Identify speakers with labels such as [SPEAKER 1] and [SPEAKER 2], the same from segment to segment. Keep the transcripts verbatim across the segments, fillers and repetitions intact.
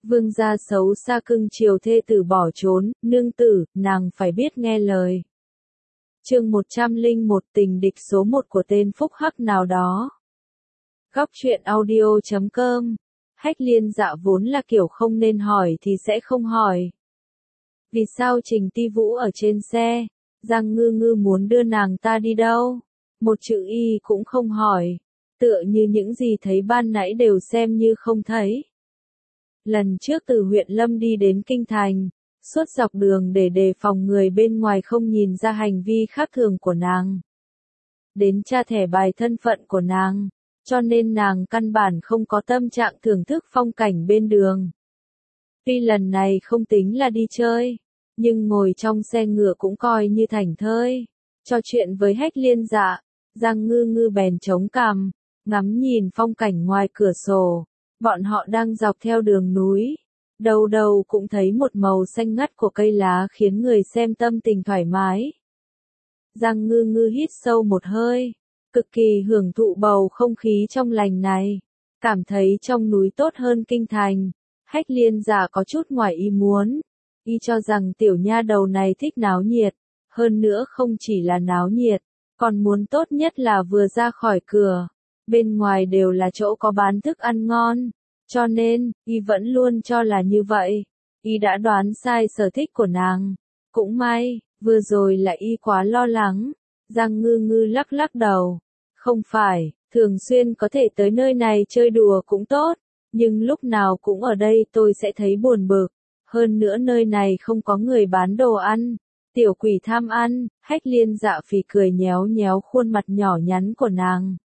[SPEAKER 1] Vương gia xấu xa cưng chiều thê tử bỏ trốn, nương tử, nàng phải biết nghe lời. Chương một trăm lẻ một tình địch số một của tên phúc hắc nào đó. Góc truyện audio chấm com. Hách Liên Dạ vốn là kiểu không nên hỏi thì sẽ không hỏi. Vì sao Trình Ti Vũ ở trên xe, Giang Ngư Ngư muốn đưa nàng ta đi đâu? Một chữ y cũng không hỏi, tựa như những gì thấy ban nãy đều xem như không thấy. Lần trước từ huyện Lâm đi đến Kinh Thành, suốt dọc đường để đề phòng người bên ngoài không nhìn ra hành vi khác thường của nàng. Đến tra thẻ bài thân phận của nàng, cho nên nàng căn bản không có tâm trạng thưởng thức phong cảnh bên đường. Tuy lần này không tính là đi chơi, nhưng ngồi trong xe ngựa cũng coi như thảnh thơi. Trò chuyện với Hách Liên Dạ, Giang Ngư Ngư bèn chống cằm, ngắm nhìn phong cảnh ngoài cửa sổ. Bọn họ đang dọc theo đường núi, đầu đầu cũng thấy một màu xanh ngắt của cây lá khiến người xem tâm tình thoải mái. Giang Ngư Ngư hít sâu một hơi, cực kỳ hưởng thụ bầu không khí trong lành này, cảm thấy trong núi tốt hơn Kinh Thành. Hách Liên Dạ có chút ngoài ý muốn, y cho rằng tiểu nha đầu này thích náo nhiệt, hơn nữa không chỉ là náo nhiệt, còn muốn tốt nhất là vừa ra khỏi cửa, bên ngoài đều là chỗ có bán thức ăn ngon, cho nên, y vẫn luôn cho là như vậy. Y đã đoán sai sở thích của nàng. Cũng may, vừa rồi là y quá lo lắng. Giang Ngư Ngư lắc lắc đầu. Không phải, thường xuyên có thể tới nơi này chơi đùa cũng tốt, nhưng lúc nào cũng ở đây tôi sẽ thấy buồn bực. Hơn nữa nơi này không có người bán đồ ăn. Tiểu quỷ tham ăn. Hách Liên Dạ phì cười nhéo nhéo khuôn mặt nhỏ nhắn của nàng.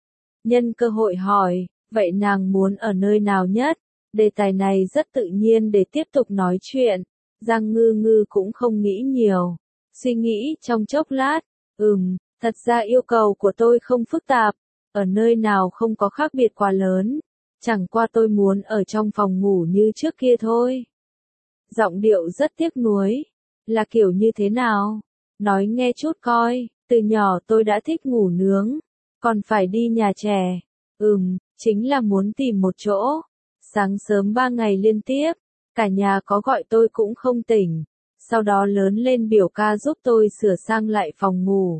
[SPEAKER 1] Nhân cơ hội hỏi, vậy nàng muốn ở nơi nào nhất? Đề tài này rất tự nhiên để tiếp tục nói chuyện. Giang Ngư Ngư cũng không nghĩ nhiều. Suy nghĩ trong chốc lát. Ừm, thật ra yêu cầu của tôi không phức tạp. Ở nơi nào không có khác biệt quá lớn. Chẳng qua tôi muốn ở trong phòng ngủ như trước kia thôi. Giọng điệu rất tiếc nuối. Là kiểu như thế nào? Nói nghe chút coi. Từ nhỏ tôi đã thích ngủ nướng. Còn phải đi nhà trẻ. Ừm, chính là muốn tìm một chỗ. Sáng sớm ba ngày liên tiếp, cả nhà có gọi tôi cũng không tỉnh. Sau đó lớn lên biểu ca giúp tôi sửa sang lại phòng ngủ.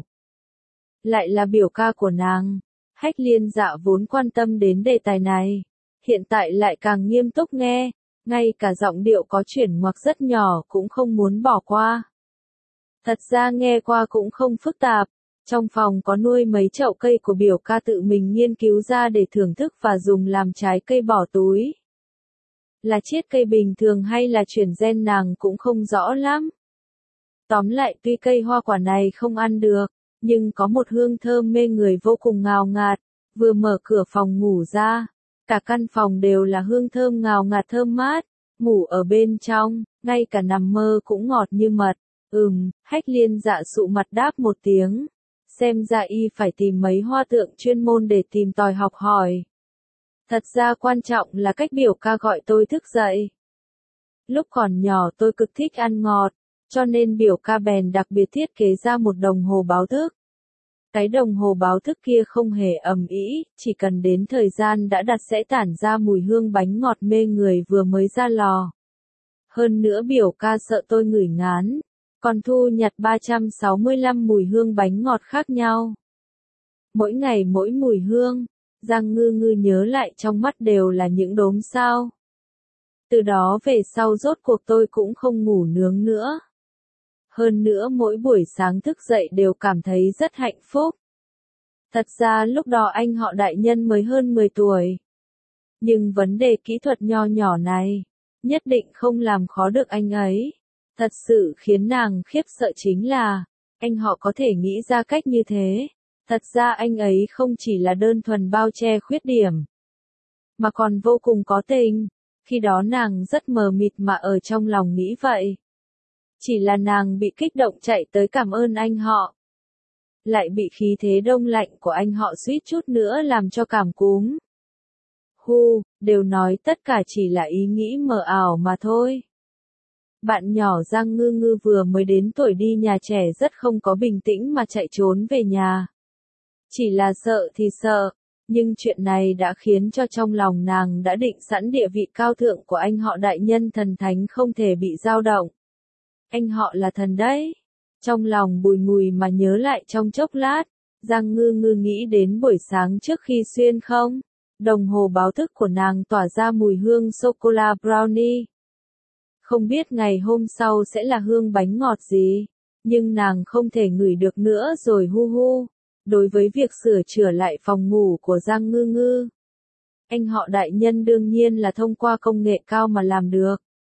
[SPEAKER 1] Lại là biểu ca của nàng. Hách Liên Dạ vốn quan tâm đến đề tài này. Hiện tại lại càng nghiêm túc nghe. Ngay cả giọng điệu có chuyển ngoặc rất nhỏ cũng không muốn bỏ qua. Thật ra nghe qua cũng không phức tạp. Trong phòng có nuôi mấy chậu cây của biểu ca tự mình nghiên cứu ra để thưởng thức và dùng làm trái cây bỏ túi. Là chiết cây bình thường hay là chuyển gen nàng cũng không rõ lắm. Tóm lại tuy cây hoa quả này không ăn được, nhưng có một hương thơm mê người vô cùng ngào ngạt. Vừa mở cửa phòng ngủ ra, cả căn phòng đều là hương thơm ngào ngạt thơm mát. Ngủ ở bên trong, ngay cả nằm mơ cũng ngọt như mật. Ừm, Hách Liên Dạ sụ mặt đáp một tiếng. Xem ra y phải tìm mấy hoa tượng chuyên môn để tìm tòi học hỏi. Thật ra quan trọng là cách biểu ca gọi tôi thức dậy. Lúc còn nhỏ tôi cực thích ăn ngọt, cho nên biểu ca bèn đặc biệt thiết kế ra một đồng hồ báo thức. Cái đồng hồ báo thức kia không hề ầm ĩ, chỉ cần đến thời gian đã đặt sẽ tản ra mùi hương bánh ngọt mê người vừa mới ra lò. Hơn nữa biểu ca sợ tôi ngửi ngán, còn thu nhặt ba trăm sáu mươi lăm mùi hương bánh ngọt khác nhau. Mỗi ngày mỗi mùi hương, Giang Ngư Ngư nhớ lại trong mắt đều là những đốm sao. Từ đó về sau rốt cuộc tôi cũng không ngủ nướng nữa. Hơn nữa mỗi buổi sáng thức dậy đều cảm thấy rất hạnh phúc. Thật ra lúc đó anh họ đại nhân mới hơn mười tuổi. Nhưng vấn đề kỹ thuật nho nhỏ này, nhất định không làm khó được anh ấy. Thật sự khiến nàng khiếp sợ chính là, anh họ có thể nghĩ ra cách như thế. Thật ra anh ấy không chỉ là đơn thuần bao che khuyết điểm, mà còn vô cùng có tình. Khi đó nàng rất mờ mịt mà ở trong lòng nghĩ vậy. Chỉ là nàng bị kích động chạy tới cảm ơn anh họ. Lại bị khí thế đông lạnh của anh họ suýt chút nữa làm cho cảm cúm. Hu, đều nói tất cả chỉ là ý nghĩ mờ ảo mà thôi. Bạn nhỏ Giang Ngư Ngư vừa mới đến tuổi đi nhà trẻ rất không có bình tĩnh mà chạy trốn về nhà. Chỉ là sợ thì sợ, Nhưng chuyện này đã khiến cho trong lòng nàng đã định sẵn địa vị cao thượng của anh họ đại nhân thần thánh không thể bị dao động. Anh họ là thần đấy. Trong lòng bùi ngùi mà nhớ lại trong chốc lát, Giang Ngư Ngư nghĩ đến buổi sáng trước khi xuyên không. Đồng hồ báo thức của nàng tỏa ra mùi hương sô-cô-la brownie. Không biết ngày hôm sau sẽ là hương bánh ngọt gì, nhưng nàng không thể ngửi được nữa rồi hu hu. Đối với việc sửa chữa lại phòng ngủ của Giang Ngư Ngư, anh họ đại nhân đương nhiên là thông qua công nghệ cao mà làm được.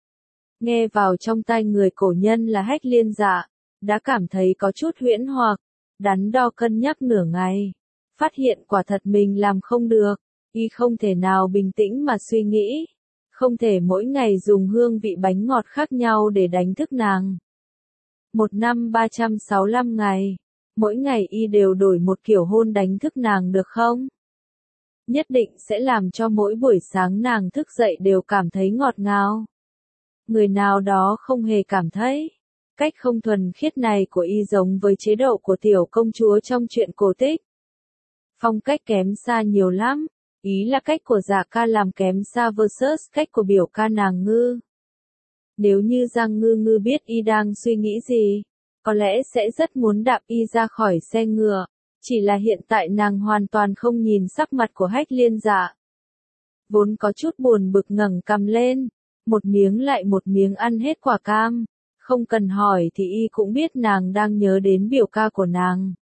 [SPEAKER 1] Nghe vào trong tai người cổ nhân là Hách Liên Dạ, đã cảm thấy có chút huyễn hoặc, đắn đo cân nhắc nửa ngày, phát hiện quả thật mình làm không được, y không thể nào bình tĩnh mà suy nghĩ, không thể mỗi ngày dùng hương vị bánh ngọt khác nhau để đánh thức nàng. Một năm ba trăm sáu mươi lăm ngày, mỗi ngày y đều đổi một kiểu hôn đánh thức nàng được không? Nhất định sẽ làm cho mỗi buổi sáng nàng thức dậy đều cảm thấy ngọt ngào. Người nào đó không hề cảm thấy. Cách không thuần khiết này của y giống với chế độ của tiểu công chúa trong truyện cổ tích. Phong cách kém xa nhiều lắm, ý là cách của Dạ ca làm kém xa versus cách của biểu ca nàng Ngư. Nếu như Giang Ngư Ngư biết y đang suy nghĩ gì, có lẽ sẽ rất muốn đạp y ra khỏi xe ngựa, chỉ là hiện tại nàng hoàn toàn không nhìn sắc mặt của Hách Liên Dạ. Vốn có chút buồn bực ngẩng cằm lên, một miếng lại một miếng ăn hết quả cam. Không cần hỏi thì y cũng biết nàng đang nhớ đến biểu ca của nàng.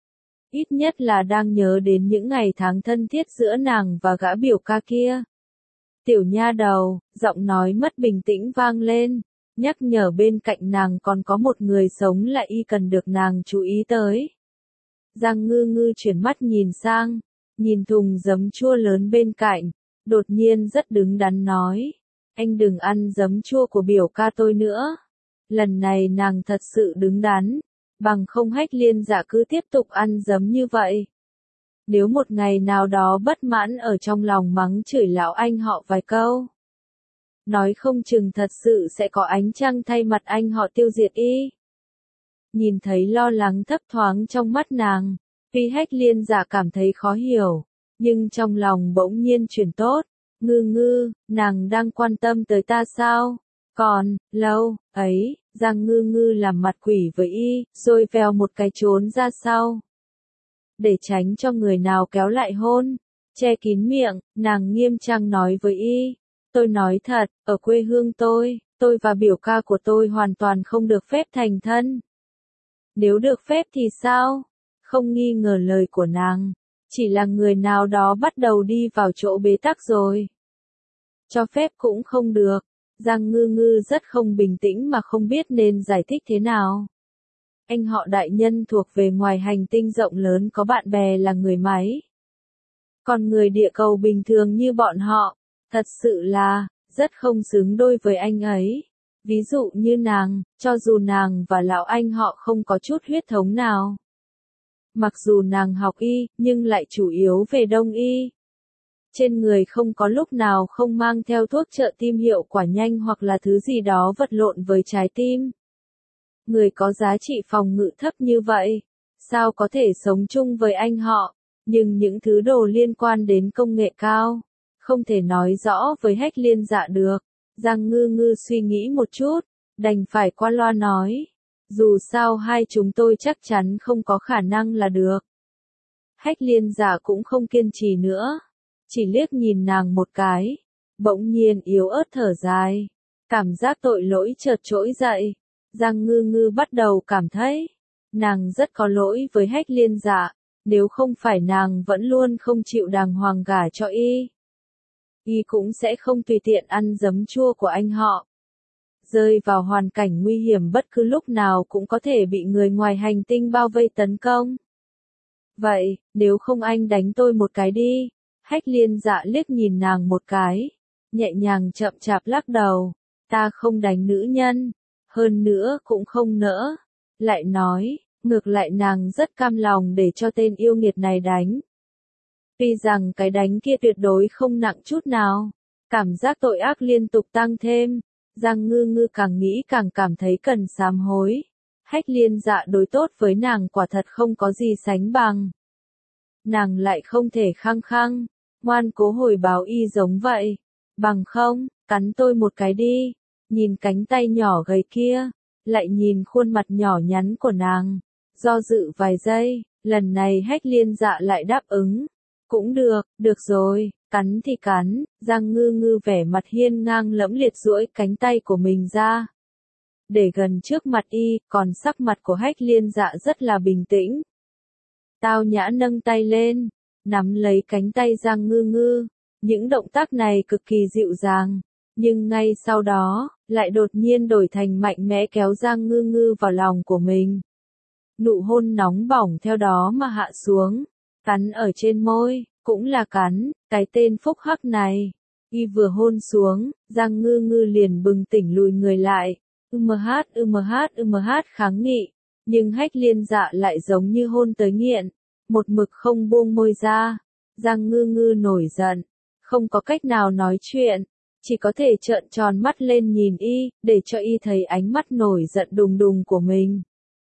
[SPEAKER 1] Ít nhất là đang nhớ đến những ngày tháng thân thiết giữa nàng và gã biểu ca kia. Tiểu nha đầu, giọng nói mất bình tĩnh vang lên, nhắc nhở bên cạnh nàng còn có một người sống là y cần được nàng chú ý tới. Giang Ngư Ngư chuyển mắt nhìn sang, nhìn thùng giấm chua lớn bên cạnh, đột nhiên rất đứng đắn nói, anh đừng ăn giấm chua của biểu ca tôi nữa. Lần này nàng thật sự đứng đắn, bằng không Hách Liên Dạ cứ tiếp tục ăn giấm như vậy. Nếu một ngày nào đó bất mãn ở trong lòng mắng chửi lão anh họ vài câu, nói không chừng thật sự sẽ có ánh trăng thay mặt anh họ tiêu diệt y. Nhìn thấy lo lắng thấp thoáng trong mắt nàng, tuy Hách Liên Dạ cảm thấy khó hiểu, nhưng trong lòng bỗng nhiên chuyển tốt. Ngư Ngư, nàng đang quan tâm tới ta sao? Còn, lâu, ấy, Giang Ngư Ngư làm mặt quỷ với y, rồi vèo một cái trốn ra sau. Để tránh cho người nào kéo lại hôn, che kín miệng, nàng nghiêm trang nói với y. Tôi nói thật, ở quê hương tôi, tôi và biểu ca của tôi hoàn toàn không được phép thành thân. Nếu được phép thì sao? Không nghi ngờ lời của nàng, chỉ là người nào đó bắt đầu đi vào chỗ bế tắc rồi. Cho phép cũng không được. Giang Ngư Ngư rất không bình tĩnh mà không biết nên giải thích thế nào. Anh họ đại nhân thuộc về ngoài hành tinh rộng lớn có bạn bè là người máy. Còn người địa cầu bình thường như bọn họ, thật sự là, rất không xứng đôi với anh ấy. Ví dụ như nàng, cho dù nàng và lão anh họ không có chút huyết thống nào. Mặc dù nàng học y, nhưng lại chủ yếu về đông y. Trên người không có lúc nào không mang theo thuốc trợ tim hiệu quả nhanh hoặc là thứ gì đó vật lộn với trái tim. Người có giá trị phòng ngự thấp như vậy, sao có thể sống chung với anh họ, nhưng những thứ đồ liên quan đến công nghệ cao, không thể nói rõ với Hách Liên Dạ được. Giang Ngư Ngư suy nghĩ một chút, đành phải qua loa nói, dù sao hai chúng tôi chắc chắn không có khả năng là được. Hách Liên Dạ cũng không kiên trì nữa. Chỉ liếc nhìn nàng một cái, bỗng nhiên yếu ớt thở dài, cảm giác tội lỗi chợt trỗi dậy. Giang Ngư Ngư bắt đầu cảm thấy, nàng rất có lỗi với Hách Liên Dạ, nếu không phải nàng vẫn luôn không chịu đàng hoàng gả cho y. Y cũng sẽ không tùy tiện ăn giấm chua của anh họ. Rơi vào hoàn cảnh nguy hiểm bất cứ lúc nào cũng có thể bị người ngoài hành tinh bao vây tấn công. Vậy, nếu không anh đánh tôi một cái đi. Hách Liên Dạ liếc nhìn nàng một cái, nhẹ nhàng chậm chạp lắc đầu, ta không đánh nữ nhân, hơn nữa cũng không nỡ. Lại nói, ngược lại nàng rất cam lòng để cho tên yêu nghiệt này đánh. Tuy rằng cái đánh kia tuyệt đối không nặng chút nào, cảm giác tội ác liên tục tăng thêm, Giang Ngư Ngư càng nghĩ càng cảm thấy cần sám hối. Hách Liên Dạ đối tốt với nàng quả thật không có gì sánh bằng. nàng lại không thể khăng khăng, ngoan cố hồi báo y giống vậy. Bằng không, cắn tôi một cái đi. Nhìn cánh tay nhỏ gầy kia, lại nhìn khuôn mặt nhỏ nhắn của nàng, do dự vài giây, lần này Hách Liên Dạ lại đáp ứng. Cũng được, được rồi, cắn thì cắn. Giang Ngư Ngư vẻ mặt hiên ngang lẫm liệt duỗi cánh tay của mình ra, để gần trước mặt y, còn sắc mặt của Hách Liên Dạ rất là bình tĩnh. Tao nhã nâng tay lên, nắm lấy cánh tay Giang Ngư Ngư, những động tác này cực kỳ dịu dàng, nhưng ngay sau đó, lại đột nhiên đổi thành mạnh mẽ kéo Giang Ngư Ngư vào lòng của mình. Nụ hôn nóng bỏng theo đó mà hạ xuống, cắn ở trên môi, cũng là cắn, cái tên phúc hắc này. Y vừa hôn xuống, Giang Ngư Ngư liền bừng tỉnh lùi người lại, ừm hát ừm hát ừm hát kháng nghị, nhưng Hách Liên Dạ lại giống như hôn tới nghiện, một mực không buông môi ra. Giang Ngư Ngư nổi giận, không có cách nào nói chuyện, chỉ có thể trợn tròn mắt lên nhìn y, để cho y thấy ánh mắt nổi giận đùng đùng của mình.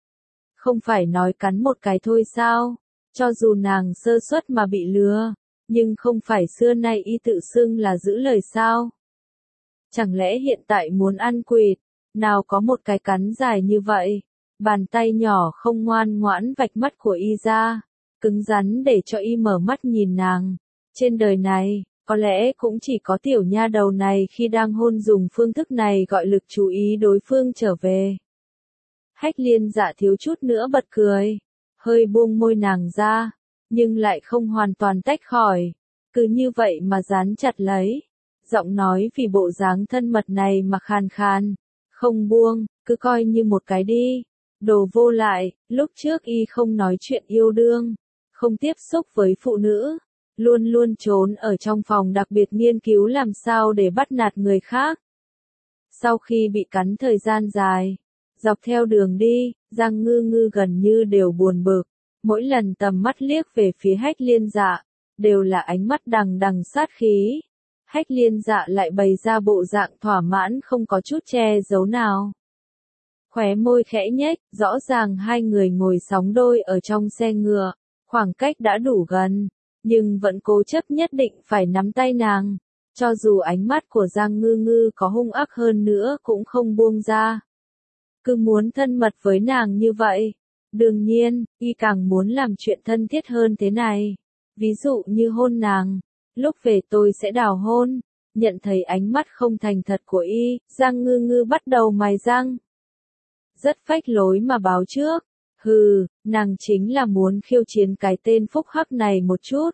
[SPEAKER 1] Không phải nói cắn một cái thôi sao? Cho dù nàng sơ suất mà bị lừa, nhưng không phải xưa nay y tự xưng là giữ lời sao? Chẳng lẽ hiện tại muốn ăn quỵt, nào có một cái cắn dài như vậy, bàn tay nhỏ không ngoan ngoãn vạch mắt của y ra, cứng rắn để cho y mở mắt nhìn nàng. Trên đời này, có lẽ cũng chỉ có tiểu nha đầu này khi đang hôn dùng phương thức này gọi lực chú ý đối phương trở về. Hách Liên Dạ thiếu chút nữa bật cười, hơi buông môi nàng ra, nhưng lại không hoàn toàn tách khỏi, cứ như vậy mà dán chặt lấy. Giọng nói vì bộ dáng thân mật này mà khàn khàn, không buông, cứ coi như một cái đi. Đồ vô lại, lúc trước y không nói chuyện yêu đương, không tiếp xúc với phụ nữ, luôn luôn trốn ở trong phòng đặc biệt nghiên cứu làm sao để bắt nạt người khác. Sau khi bị cắn thời gian dài, dọc theo đường đi, Giang Ngư Ngư gần như đều buồn bực, mỗi lần tầm mắt liếc về phía Hách Liên Dạ, đều là ánh mắt đằng đằng sát khí. Hách Liên Dạ lại bày ra bộ dạng thỏa mãn không có chút che giấu nào. Khóe môi khẽ nhếch, rõ ràng hai người ngồi sóng đôi ở trong xe ngựa, khoảng cách đã đủ gần, nhưng vẫn cố chấp nhất định phải nắm tay nàng, cho dù ánh mắt của Giang Ngư Ngư có hung ác hơn nữa cũng không buông ra. Cứ muốn thân mật với nàng như vậy. Đương nhiên, y càng muốn làm chuyện thân thiết hơn thế này. Ví dụ như hôn nàng, lúc về tôi sẽ đào hôn. Nhận thấy ánh mắt không thành thật của y, Giang Ngư Ngư bắt đầu mài răng. Rất phách lối mà báo trước. Hừ, nàng chính là muốn khiêu chiến cái tên phúc hắc này một chút.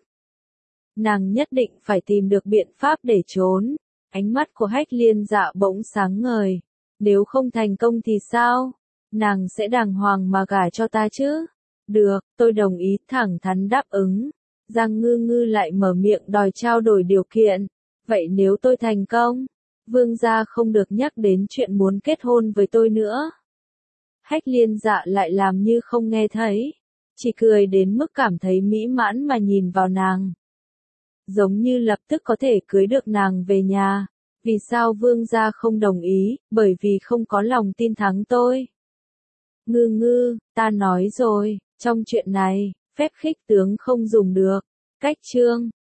[SPEAKER 1] Nàng nhất định phải tìm được biện pháp để trốn. Ánh mắt của Hách Liên Dạ bỗng sáng ngời. Nếu không thành công thì sao? Nàng sẽ đàng hoàng mà gả cho ta chứ? Được, tôi đồng ý, thẳng thắn đáp ứng. Giang Ngư Ngư lại mở miệng đòi trao đổi điều kiện. Vậy nếu tôi thành công, vương gia không được nhắc đến chuyện muốn kết hôn với tôi nữa. Hách Liên Dạ lại làm như không nghe thấy, chỉ cười đến mức cảm thấy mỹ mãn mà nhìn vào nàng. Giống như lập tức có thể cưới được nàng về nhà. Vì sao vương gia không đồng ý? Bởi vì không có lòng tin thắng tôi. Ngư Ngư, ta nói rồi, trong chuyện này, phép khích tướng không dùng được. Cách chương